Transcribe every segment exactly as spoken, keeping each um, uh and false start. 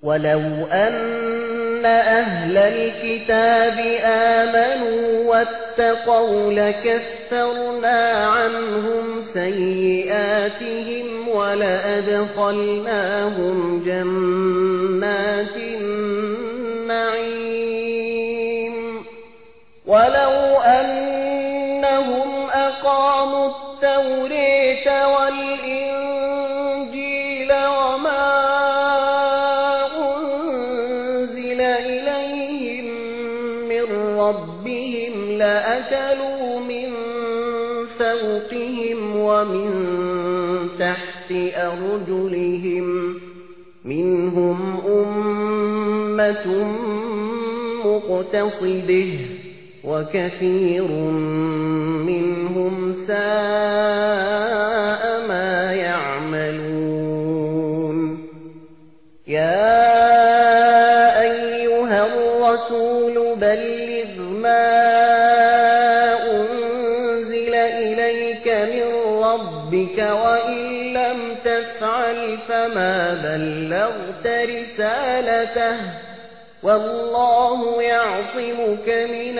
ولو أن أهل الكتاب آمنوا واتقوا لكفرنا عنهم سيئاتهم ولأدخلناهم جنات النعيم ولو أنهم أقاموا التوراة والإنجيل وما أنزل إليهم من ربهم لأكلوا من فوقهم ومن تحت أرجلهم منهم أمة مقتصدة وكثير منهم ساء ما يعملون يا أيها الرسول بلغ ما أنزل إليك من ربك وإن لم تفعل فما بلغت رسالته والله يعصمك من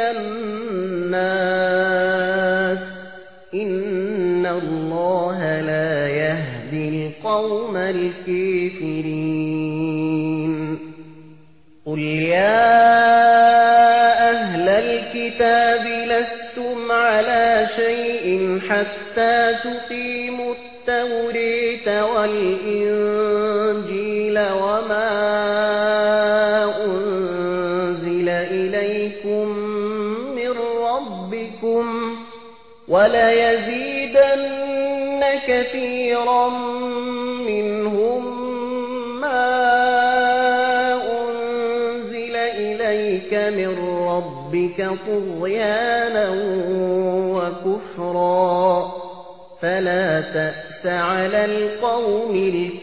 الناس إن الله لا يهدي القوم الكافرين قل يا أهل الكتاب لستم على شيء حتى تقيموا التوراة والإنجيل وما إليكم من ربكم وليزيدن كثيرا منهم ما أنزل إليك من ربك طغيانا وكفرا فلا تأس على القوم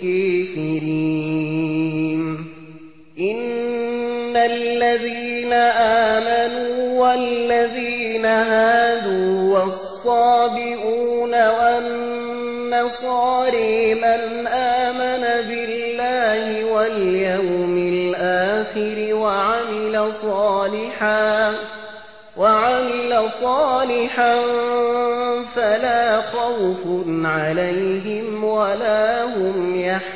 الكافرين إن الذين آمنوا والذين هادوا والصابئون والنصارى من آمن بالله واليوم الآخر وعمل صالحا وعمل صالحا فلا خوف عليهم ولا هم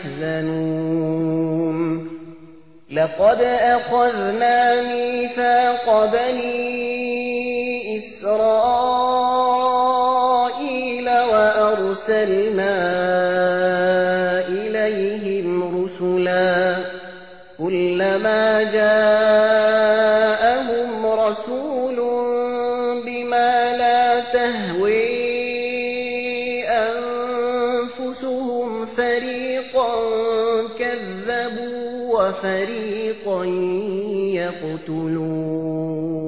يحزنون لقد أخذنا ميثاق بني إسرائيل وأرسلنا إليهم رسلا كلما جاءهم رسول بما لا تهوي أنفسهم فريقا كذبوا وفريقا يقتلون